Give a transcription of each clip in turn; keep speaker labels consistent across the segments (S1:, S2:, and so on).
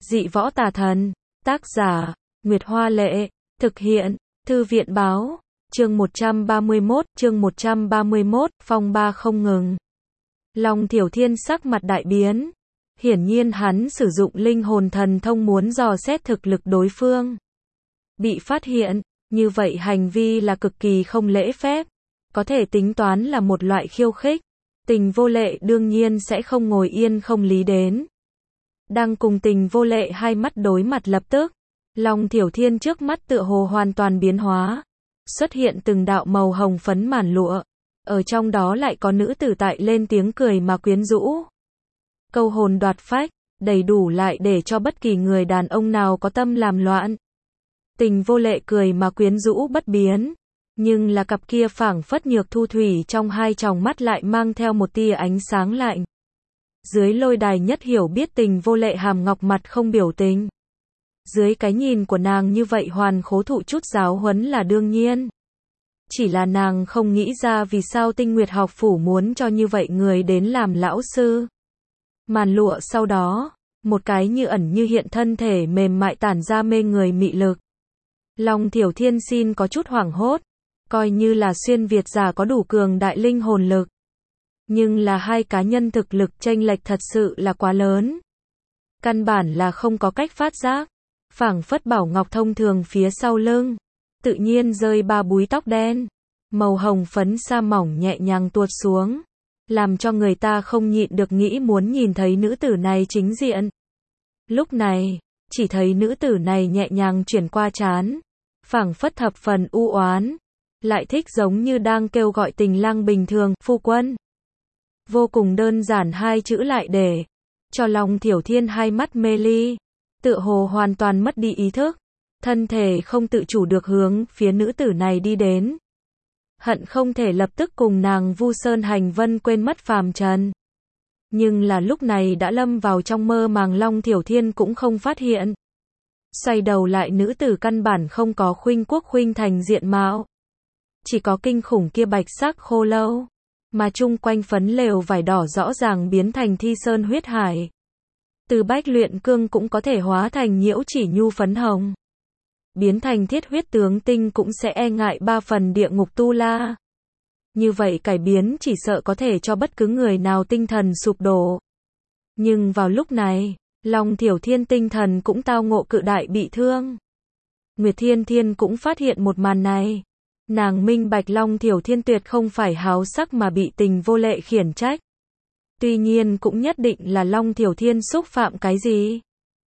S1: Dị võ tà thần. Tác giả, Nguyệt Hoa Lệ. Thực hiện, Thư viện Báo. Chương 131, phong ba không ngừng. Long Thiểu Thiên sắc mặt đại biến. Hiển nhiên hắn sử dụng linh hồn thần thông muốn dò xét thực lực đối phương. Bị phát hiện, như vậy hành vi là cực kỳ không lễ phép. Có thể tính toán là một loại khiêu khích. Tình Vô Lệ đương nhiên sẽ không ngồi yên không lý đến. Đang cùng Tình Vô Lệ hai mắt đối mặt lập tức. Long Thiểu Thiên trước mắt tựa hồ hoàn toàn biến hóa. Xuất hiện từng đạo màu hồng phấn màn lụa. Ở trong đó lại có nữ tử tại lên tiếng cười mà quyến rũ. Câu hồn đoạt phách, đầy đủ lại để cho bất kỳ người đàn ông nào có tâm làm loạn. Tình Vô Lệ cười mà quyến rũ bất biến. Nhưng là cặp kia phảng phất nhược thu thủy trong hai tròng mắt lại mang theo một tia ánh sáng lạnh. Dưới lôi đài Nhất Hiểu biết Tình Vô Lệ hàm ngọc mặt không biểu tình. Dưới cái nhìn của nàng như vậy hoàn khố thụ chút giáo huấn là đương nhiên. Chỉ là nàng không nghĩ ra vì sao Tinh Nguyệt học phủ muốn cho như vậy người đến làm lão sư. Màn lụa sau đó, một cái như ẩn như hiện thân thể mềm mại tản ra mê người mị lực. Long Thiểu Thiên xin có chút hoảng hốt, coi như là xuyên Việt giả có đủ cường đại linh hồn lực. Nhưng là hai cá nhân thực lực chênh lệch thật sự là quá lớn. Căn bản là không có cách phát giác. Phảng phất bảo ngọc thông thường phía sau lưng. Tự nhiên rơi ba búi tóc đen. Màu hồng phấn sa mỏng nhẹ nhàng tuột xuống. Làm cho người ta không nhịn được nghĩ muốn nhìn thấy nữ tử này chính diện. Lúc này, chỉ thấy nữ tử này nhẹ nhàng chuyển qua trán. Phảng phất thập phần u oán. Lại thích giống như đang kêu gọi tình lang bình thường, phu quân. Vô cùng đơn giản hai chữ lại để cho Long Thiểu Thiên hai mắt mê ly. Tựa hồ hoàn toàn mất đi ý thức. Thân thể không tự chủ được hướng phía nữ tử này đi đến. Hận không thể lập tức cùng nàng vu sơn hành vân quên mất phàm trần. Nhưng là lúc này đã lâm vào trong mơ màng Long Thiểu Thiên cũng không phát hiện. Xoay đầu lại nữ tử căn bản không có khuynh quốc khuynh thành diện mạo. Chỉ có kinh khủng kia bạch sắc khô lâu. Mà chung quanh phấn lều vải đỏ rõ ràng biến thành thi sơn huyết hải. Từ bách luyện cương cũng có thể hóa thành nhiễu chỉ nhu phấn hồng. Biến thành thiết huyết tướng tinh cũng sẽ e ngại ba phần địa ngục tu la. Như vậy cải biến chỉ sợ có thể cho bất cứ người nào tinh thần sụp đổ. Nhưng vào lúc này, Long Thiểu Thiên tinh thần cũng tao ngộ cự đại bị thương. Nguyệt Thiên Thiên cũng phát hiện một màn này. Nàng minh bạch Long Thiểu Thiên tuyệt không phải háo sắc mà bị Tình Vô Lệ khiển trách. Tuy nhiên cũng nhất định là Long Thiểu Thiên xúc phạm cái gì.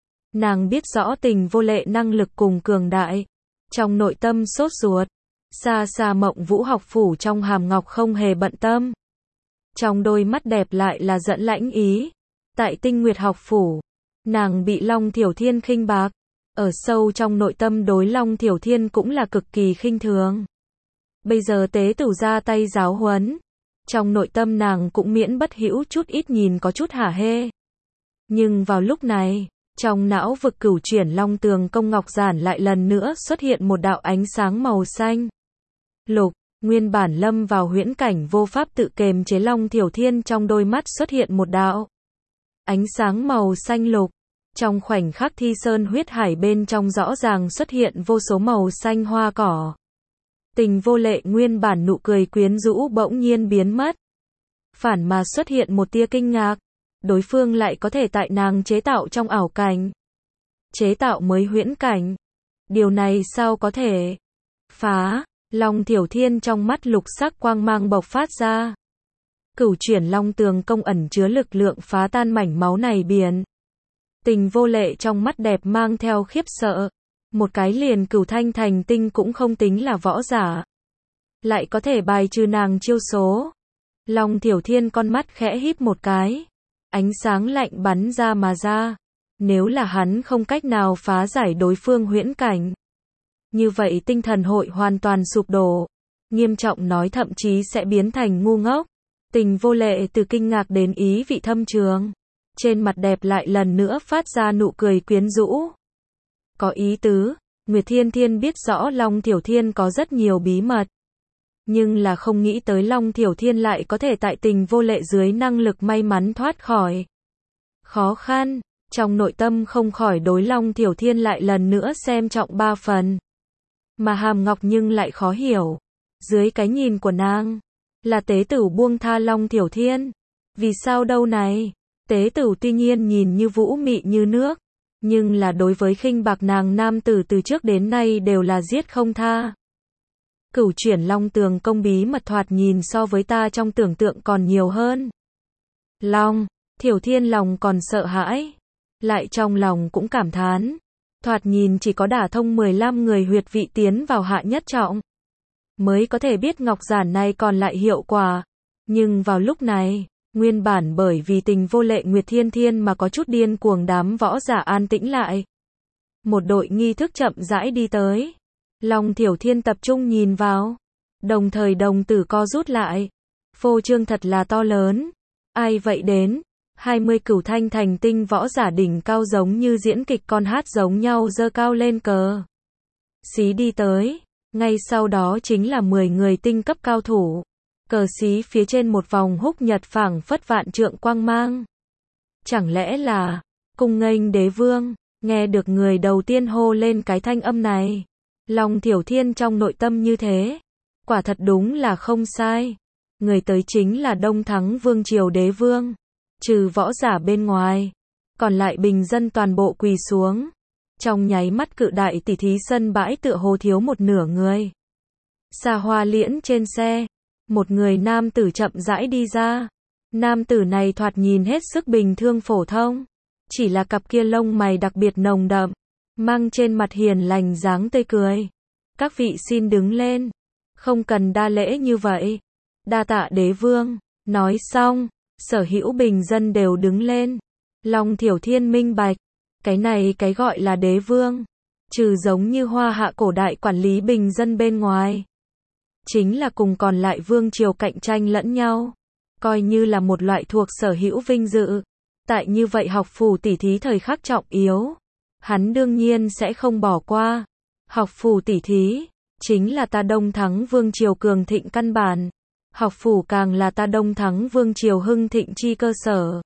S1: Nàng biết rõ Tình Vô Lệ năng lực cùng cường đại. Trong nội tâm sốt ruột. Xa xa Mộng Vũ học phủ trong hàm ngọc không hề bận tâm. Trong đôi mắt đẹp lại là giận lãnh ý. Tại Tinh Nguyệt học phủ, nàng bị Long Thiểu Thiên khinh bạc. Ở sâu trong nội tâm đối Long Thiểu Thiên cũng là cực kỳ khinh thường. Bây giờ tế tử ra tay giáo huấn. Trong nội tâm nàng cũng miễn bất hữu chút ít nhìn có chút hả hê. Nhưng vào lúc này, trong não vực cửu chuyển long tường công ngọc giản lại lần nữa xuất hiện một đạo ánh sáng màu xanh. Lục, nguyên bản lâm vào huyễn cảnh vô pháp tự kềm chế Long Thiểu Thiên trong đôi mắt xuất hiện một đạo. Ánh sáng màu xanh lục. Trong khoảnh khắc thi sơn huyết hải bên trong rõ ràng xuất hiện vô số màu xanh hoa cỏ. Tình Vô Lệ nguyên bản nụ cười quyến rũ bỗng nhiên biến mất. Phản mà xuất hiện một tia kinh ngạc. Đối phương lại có thể tại nàng chế tạo trong ảo cảnh. Chế tạo mới huyễn cảnh. Điều này sao có thể? Phá, Long Thiểu Thiên trong mắt lục sắc quang mang bộc phát ra. Cửu chuyển long tường công ẩn chứa lực lượng phá tan mảnh máu này biển. Tình Vô Lệ trong mắt đẹp mang theo khiếp sợ. Một cái liền cửu thanh thành tinh cũng không tính là võ giả. Lại có thể bài trừ nàng chiêu số. Long Thiểu Thiên con mắt khẽ híp một cái. Ánh sáng lạnh bắn ra mà ra. Nếu là hắn không cách nào phá giải đối phương huyễn cảnh. Như vậy tinh thần hội hoàn toàn sụp đổ. Nghiêm trọng nói thậm chí sẽ biến thành ngu ngốc. Tình Vô Lệ từ kinh ngạc đến ý vị thâm trường. Trên mặt đẹp lại lần nữa phát ra nụ cười quyến rũ. Có ý tứ, Nguyệt Thiên Thiên biết rõ Long Thiểu Thiên có rất nhiều bí mật. Nhưng là không nghĩ tới Long Thiểu Thiên lại có thể tại Tình Vô Lệ dưới năng lực may mắn thoát khỏi khó khăn. Trong nội tâm không khỏi đối Long Tiểu Thiên lại lần nữa xem trọng 3 phần. Mà Hàm Ngọc nhưng lại khó hiểu. Dưới cái nhìn của nàng, là tế tửu buông tha Long Tiểu Thiên. Vì sao đâu này? Tế tửu tuy nhiên nhìn như vũ mị như nước, nhưng là đối với khinh bạc nàng nam tử từ trước đến nay đều là giết không tha. Cửu chuyển Long Tường công bí mật thoạt nhìn so với ta trong tưởng tượng còn nhiều hơn. Long Tiểu Thiên lòng còn sợ hãi, lại trong lòng cũng cảm thán. Thoạt nhìn chỉ có đả thông 15 người huyệt vị tiến vào hạ nhất trọng, mới có thể biết ngọc giản này còn lại hiệu quả. Nhưng vào lúc này, nguyên bản bởi vì tình vô lệ Nguyệt Thiên Thiên mà có chút điên cuồng đám võ giả an tĩnh lại. Một đội nghi thức chậm rãi đi tới. Long Tiểu Thiên tập trung nhìn vào, đồng thời đồng tử co rút lại. Phô trương thật là to lớn. Ai vậy đến? 20 cửu thanh thành tinh võ giả đỉnh cao giống như diễn kịch con hát giống nhau giơ cao lên cờ xí đi tới. Ngay sau đó chính là 10 người tinh cấp cao thủ. Cờ xí phía trên một vòng húc nhật phảng phất vạn trượng quang mang. Chẳng lẽ là cung nghênh đế vương? Nghe được người đầu tiên hô lên cái thanh âm này, Long Tiểu Thiên trong nội tâm như thế, quả thật đúng là không sai. Người tới chính là Đông Thắng Vương Triều đế vương. Trừ võ giả bên ngoài, còn lại bình dân toàn bộ quỳ xuống. Trong nháy mắt cự đại tỷ thí sân bãi tựa hồ thiếu một nửa người. Xa Hoa Liễn trên xe, một người nam tử chậm rãi đi ra. Nam tử này thoạt nhìn hết sức bình thường phổ thông, chỉ là cặp kia lông mày đặc biệt nồng đậm, mang trên mặt hiền lành dáng tươi cười. Các vị xin đứng lên, không cần đa lễ như vậy. Đa tạ đế vương. Nói xong, sở hữu bình dân đều đứng lên. Long Tiểu Thiên minh bạch, cái này cái gọi là đế vương, trừ giống như Hoa Hạ cổ đại quản lý bình dân bên ngoài, chính là cùng còn lại vương triều cạnh tranh lẫn nhau, coi như là một loại thuộc sở hữu vinh dự. Tại như vậy học phủ tỷ thí thời khắc trọng yếu, hắn đương nhiên sẽ không bỏ qua. Học phủ tỷ thí chính là ta Đông Thắng Vương triều cường thịnh căn bản. Học phủ càng là ta Đông Thắng Vương triều hưng thịnh chi cơ sở.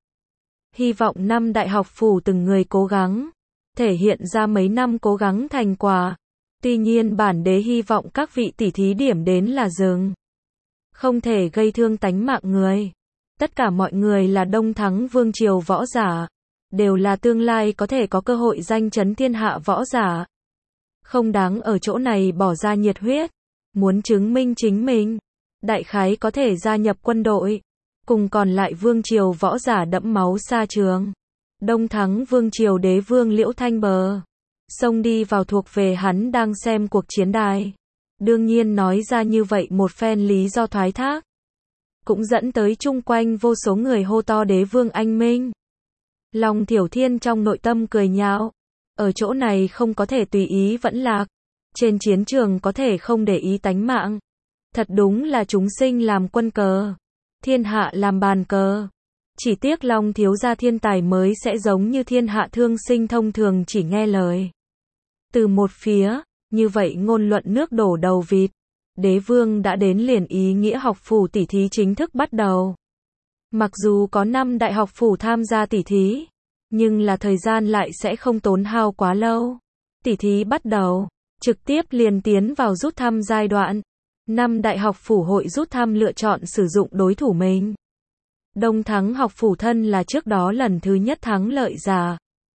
S1: Hy vọng năm đại học phủ từng người cố gắng, thể hiện ra mấy năm cố gắng thành quả. Tuy nhiên bản đế hy vọng các vị tỷ thí điểm đến là dừng, không thể gây thương tánh mạng người. Tất cả mọi người là Đông Thắng Vương triều võ giả, đều là tương lai có thể có cơ hội danh chấn thiên hạ võ giả. Không đáng ở chỗ này bỏ ra nhiệt huyết, muốn chứng minh chính mình, đại khái có thể gia nhập quân đội, cùng còn lại vương triều võ giả đẫm máu xa trường. Đông Thắng Vương triều đế vương Liễu Thanh Bờ xông đi vào thuộc về hắn đang xem cuộc chiến đài. Đương nhiên nói ra như vậy một phen lý do thoái thác, cũng dẫn tới chung quanh vô số người hô to đế vương anh minh. Long Tiểu Thiên trong nội tâm cười nhạo, ở chỗ này không có thể tùy ý vẫn lạc, trên chiến trường có thể không để ý tánh mạng. Thật đúng là chúng sinh làm quân cờ, thiên hạ làm bàn cờ. Chỉ tiếc Long thiếu gia thiên tài mới sẽ giống như thiên hạ thương sinh thông thường chỉ nghe lời. Từ một phía, như vậy ngôn luận nước đổ đầu vịt. Đế vương đã đến liền ý nghĩa học phủ tỷ thí chính thức bắt đầu. Mặc dù có 5 đại học phủ tham gia tỷ thí, nhưng là thời gian lại sẽ không tốn hao quá lâu. Tỷ thí bắt đầu, trực tiếp liền tiến vào rút thăm giai đoạn. 5 đại học phủ hội rút thăm lựa chọn sử dụng đối thủ mình. Đông Thắng học phủ thân là trước đó lần thứ nhất thắng lợi giả.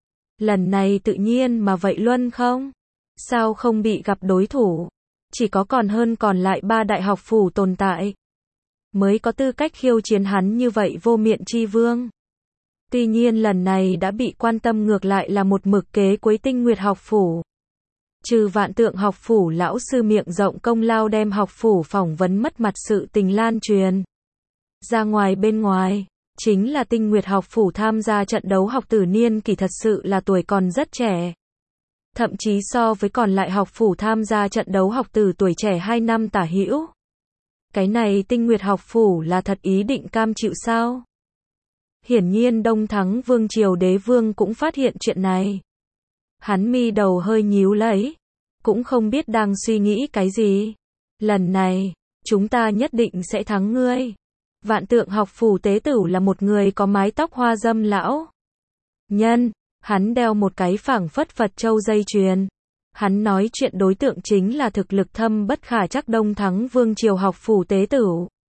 S1: Lần này tự nhiên mà vậy luôn không? Sao không bị gặp đối thủ? Chỉ có còn hơn còn lại 3 đại học phủ tồn tại, mới có tư cách khiêu chiến hắn như vậy vô miện chi vương. Tuy nhiên lần này đã bị quan tâm ngược lại là một mực kế Quế Tinh Nguyệt học phủ. Trừ Vạn Tượng học phủ lão sư miệng rộng công lao đem học phủ phỏng vấn mất mặt sự tình lan truyền ra ngoài bên ngoài, chính là Tinh Nguyệt học phủ tham gia trận đấu học tử niên kỷ thật sự là tuổi còn rất trẻ. Thậm chí so với còn lại học phủ tham gia trận đấu học tử tuổi trẻ 2 năm tả hữu. Cái này Tinh Nguyệt học phủ là thật ý định cam chịu sao? Hiển nhiên Đông Thắng Vương triều đế vương cũng phát hiện chuyện này. Hắn mi đầu hơi nhíu lấy, cũng không biết đang suy nghĩ cái gì. Lần này, chúng ta nhất định sẽ thắng ngươi. Vạn Tượng học phủ tế tử là một người có mái tóc hoa dâm lão nhân, Hắn đeo một cái phảng phất Phật châu dây chuyền. Hắn nói chuyện đối tượng chính là thực lực thâm bất khả trắc Đông Thắng Vương Triều học phủ tế tử.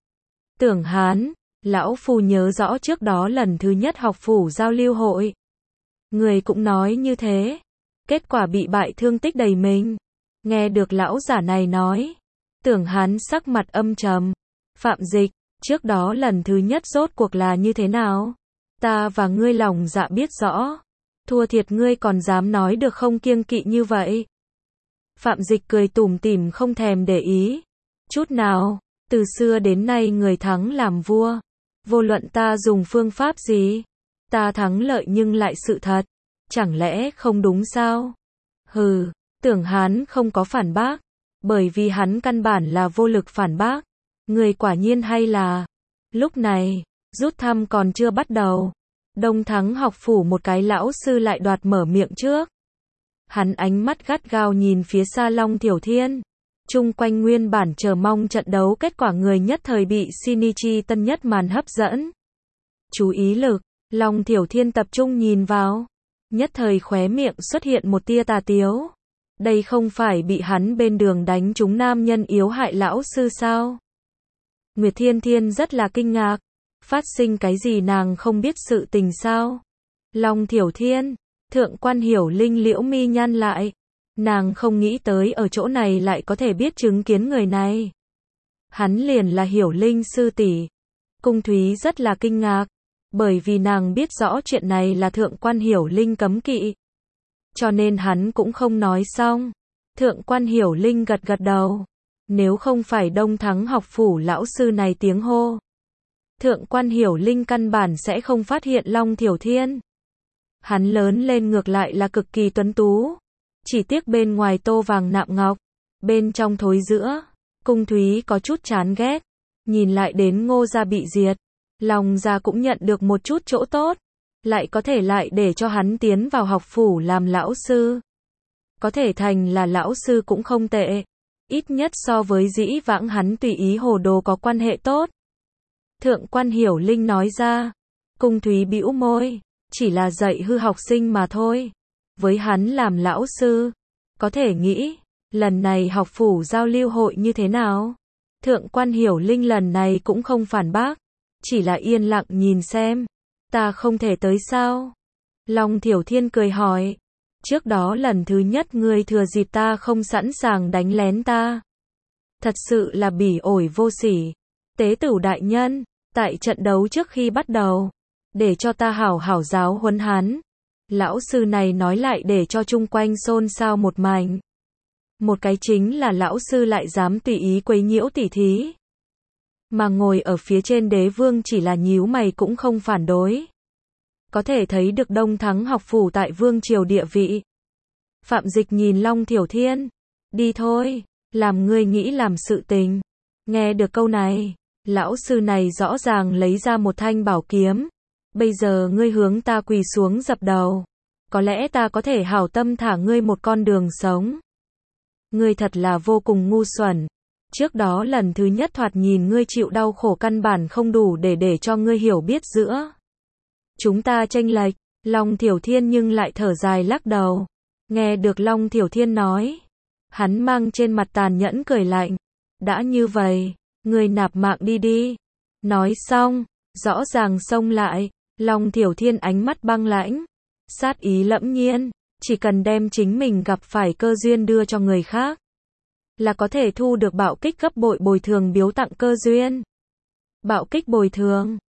S1: Tưởng Hán, lão phu nhớ rõ trước đó lần thứ nhất học phủ giao lưu hội. Người cũng nói như thế. Kết quả bị bại thương tích đầy mình. Nghe được lão giả này nói. Tưởng Hán sắc mặt âm trầm. Phạm Dịch, trước đó lần thứ nhất rốt cuộc là như thế nào? Ta và ngươi lòng dạ biết rõ. Thua thiệt ngươi còn dám nói được không kiêng kỵ như vậy. Phạm Dịch cười tủm tỉm không thèm để ý. Chút nào, từ xưa đến nay người thắng làm vua. Vô luận ta dùng phương pháp gì, ta thắng lợi nhưng lại sự thật. Chẳng lẽ không đúng sao? Hừ, Tưởng Hán không có phản bác. Bởi vì hắn căn bản là vô lực phản bác. Người quả nhiên hay là. Lúc này, rút thăm còn chưa bắt đầu. Đông Thắng học phủ một cái lão sư lại đoạt mở miệng trước. Hắn ánh mắt gắt gao nhìn phía xa Long Thiểu Thiên. Chung quanh nguyên bản chờ mong trận đấu kết quả người nhất thời bị Shinichi tân nhất màn hấp dẫn. Chú ý lực, Long Thiểu Thiên tập trung nhìn vào. Nhất thời khóe miệng xuất hiện một tia tà tiếu. Đây không phải bị hắn bên đường đánh trúng nam nhân yếu hại lão sư sao? Nguyệt Thiên Thiên rất là kinh ngạc. Phát sinh cái gì nàng không biết sự tình sao? Long Thiểu Thiên, Thượng quan Hiểu Linh liễu mi nhăn lại. Nàng không nghĩ tới ở chỗ này lại có thể biết chứng kiến người này. Hắn liền là Hiểu Linh sư tỷ. Cung Thúy rất là kinh ngạc. Bởi vì nàng biết rõ chuyện này là Thượng quan Hiểu Linh cấm kỵ. Cho nên hắn cũng không nói xong. Thượng quan Hiểu Linh gật gật đầu. Nếu không phải Đông Thắng học phủ lão sư này tiếng hô. Thượng quan Hiểu Linh căn bản sẽ không phát hiện Long Thiểu Thiên. Hắn lớn lên ngược lại là cực kỳ tuấn tú. Chỉ tiếc bên ngoài tô vàng nạm ngọc. Bên trong thối giữa. Cung Thúy có chút chán ghét. Nhìn lại đến Ngô gia bị diệt. Long gia cũng nhận được một chút chỗ tốt. Lại có thể lại để cho hắn tiến vào học phủ làm lão sư. Có thể thành là lão sư cũng không tệ. Ít nhất so với dĩ vãng hắn tùy ý hồ đồ có quan hệ tốt. Thượng quan Hiểu Linh nói ra. Cung Thúy bĩu môi. Chỉ là dạy hư học sinh mà thôi. Với hắn làm lão sư. Có thể nghĩ. Lần này học phủ giao lưu hội như thế nào? Thượng quan Hiểu Linh lần này cũng không phản bác. Chỉ là yên lặng nhìn xem. Ta không thể tới sao? Long Thiểu Thiên cười hỏi. Trước đó lần thứ nhất ngươi thừa dịp ta không sẵn sàng đánh lén ta. Thật sự là bỉ ổi vô sỉ. Tế tử đại nhân, tại trận đấu trước khi bắt đầu, để cho ta hảo hảo giáo huấn hắn. Lão sư này nói lại để cho chung quanh xôn xao một mảnh. Một cái chính là lão sư lại dám tùy ý quấy nhiễu tỉ thí. Mà ngồi ở phía trên đế vương chỉ là nhíu mày cũng không phản đối. Có thể thấy được Đông Thắng học phủ tại vương triều địa vị. Phạm Dịch nhìn Long Thiểu Thiên. Đi thôi, làm ngươi nghĩ làm sự tình. Nghe được câu này, lão sư này rõ ràng lấy ra một thanh bảo kiếm. Bây giờ ngươi hướng ta quỳ xuống dập đầu. Có lẽ ta có thể hảo tâm thả ngươi một con đường sống. Ngươi thật là vô cùng ngu xuẩn. Trước đó lần thứ nhất thoạt nhìn ngươi chịu đau khổ căn bản không đủ để cho ngươi hiểu biết giữa chúng ta chênh lệch. Long Thiểu Thiên nhưng lại thở dài lắc đầu. Nghe được Long Thiểu Thiên nói, hắn mang trên mặt tàn nhẫn cười lạnh. Đã như vậy, ngươi nạp mạng đi đi. Nói xong, rõ ràng xông lại. Long Thiểu Thiên ánh mắt băng lãnh, sát ý lẫm nhiên. Chỉ cần đem chính mình gặp phải cơ duyên đưa cho người khác, là có thể thu được bạo kích gấp bội bồi thường biếu tặng cơ duyên. Bạo kích bồi thường.